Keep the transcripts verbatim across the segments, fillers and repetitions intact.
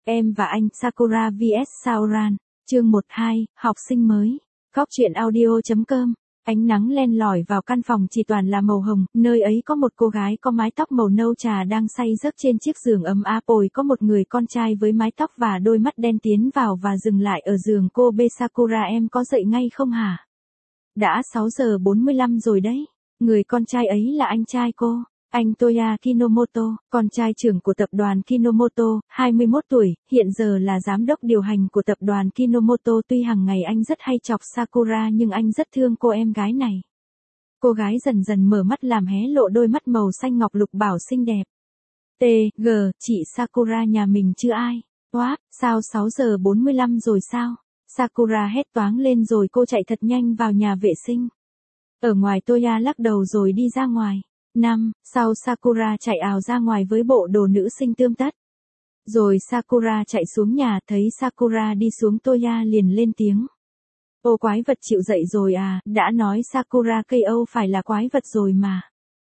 Em và anh Sakura vs Saoran, chương một hai, học sinh mới. Góc truyện audio chấm com. Ánh nắng len lỏi vào căn phòng chỉ toàn là màu hồng, nơi ấy có một cô gái có mái tóc màu nâu trà đang say giấc trên chiếc giường ấm áp, ồi có một người con trai với mái tóc và đôi mắt đen tiến vào và dừng lại ở giường cô. Bê Sakura, em có dậy ngay không hả? Đã sáu giờ bốn mươi lăm rồi đấy. Người con trai ấy là anh trai cô. Anh Toya Kinomoto, con trai trưởng của tập đoàn Kinomoto, hai mươi mốt tuổi, hiện giờ là giám đốc điều hành của tập đoàn Kinomoto. Tuy hàng ngày anh rất hay chọc Sakura nhưng anh rất thương cô em gái này. Cô gái dần dần mở mắt làm hé lộ đôi mắt màu xanh ngọc lục bảo xinh đẹp. T G, chị Sakura nhà mình chưa ai? What, sao sáu giờ bốn mươi lăm rồi sao? Sakura hét toáng lên rồi cô chạy thật nhanh vào nhà vệ sinh. Ở ngoài Toya lắc đầu rồi đi ra ngoài. Năm, sau Sakura chạy ào ra ngoài với bộ đồ nữ sinh tươm tất. Rồi Sakura chạy xuống nhà, thấy Sakura đi xuống Toya liền lên tiếng. Ô quái vật chịu dậy rồi à, đã nói Sakura ca o phải là quái vật rồi mà.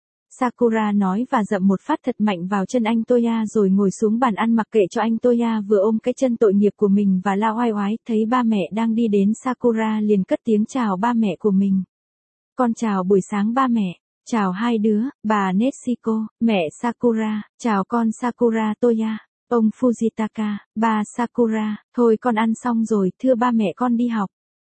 Sakura nói và dậm một phát thật mạnh vào chân anh Toya rồi ngồi xuống bàn ăn mặc kệ cho anh Toya vừa ôm cái chân tội nghiệp của mình và la oai oái. Thấy ba mẹ đang đi đến, Sakura liền cất tiếng chào ba mẹ của mình. Con chào buổi sáng ba mẹ. Chào hai đứa, bà Netsuko, mẹ Sakura, chào con Sakura Toya, ông Fujitaka, ba Sakura, thôi con ăn xong rồi, thưa ba mẹ con đi học.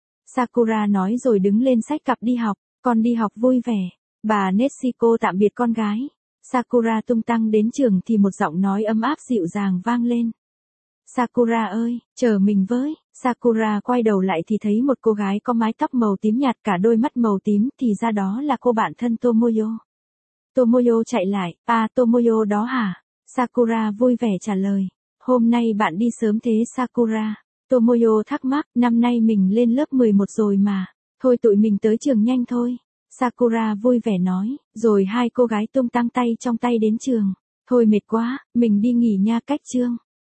Sakura nói rồi đứng lên xách cặp đi học, con đi học vui vẻ. Bà Netsuko tạm biệt con gái. Sakura tung tăng đến trường thì một giọng nói ấm áp dịu dàng vang lên. Sakura ơi, chờ mình với. Sakura quay đầu lại thì thấy một cô gái có mái tóc màu tím nhạt cả đôi mắt màu tím, thì ra đó là cô bạn thân Tomoyo. Tomoyo chạy lại, à Tomoyo đó hả? Sakura vui vẻ trả lời. Hôm nay bạn đi sớm thế Sakura? Tomoyo thắc mắc, năm nay mình lên lớp mười một rồi mà. Thôi tụi mình tới trường nhanh thôi. Sakura vui vẻ nói, rồi hai cô gái tung tăng tay trong tay đến trường. Thôi mệt quá, mình đi nghỉ nha. Cách chương.